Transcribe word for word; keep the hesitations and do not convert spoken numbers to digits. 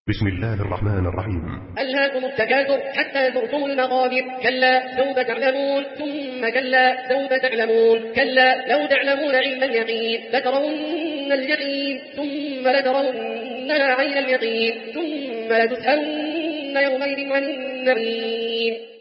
بسم الله الرحمن الرحيم. ألهاكم التكاثر حتى زرتم المقابر، كلا سوف تعلمون ثم كلا سوف تعلمون، كلا لو تعلمون علم اليقين لترون الجحيم ثم لترونها عين اليقين ثم لتسألن يومئذ عن النعيم.